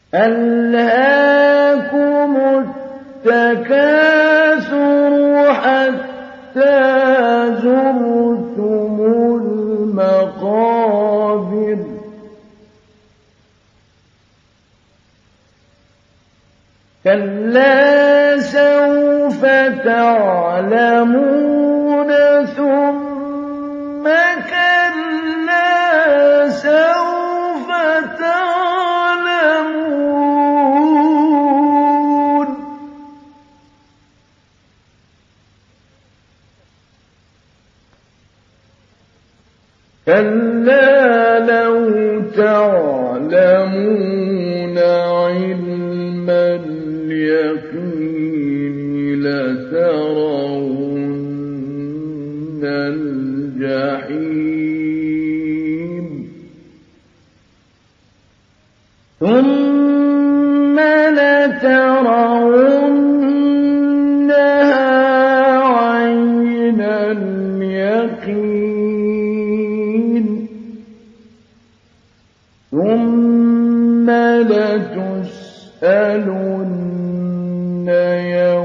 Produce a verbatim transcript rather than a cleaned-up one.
أَلْهَاكُمُ التَّكَاثُرُ حَتَّىٰ زُرْتُمُ الْمَقَابِرَ كَلَّا سَوْفَ تَعْلَمُونَ ثُمَّ كَلَّا سَوْفَ تَعْلَمُونَ كَلَّا لَوْ تَعْلَمُونَ عِلْمَ الْيَقِينِ لَتَرَوُنَّ الْجَحِيمَ ثُمَّ لَتَرَوُنَّهَا عَيْنَ الْيَقِينِ ثُمَّ لَتُسْأَلُنَّ يَوْمَئِذٍ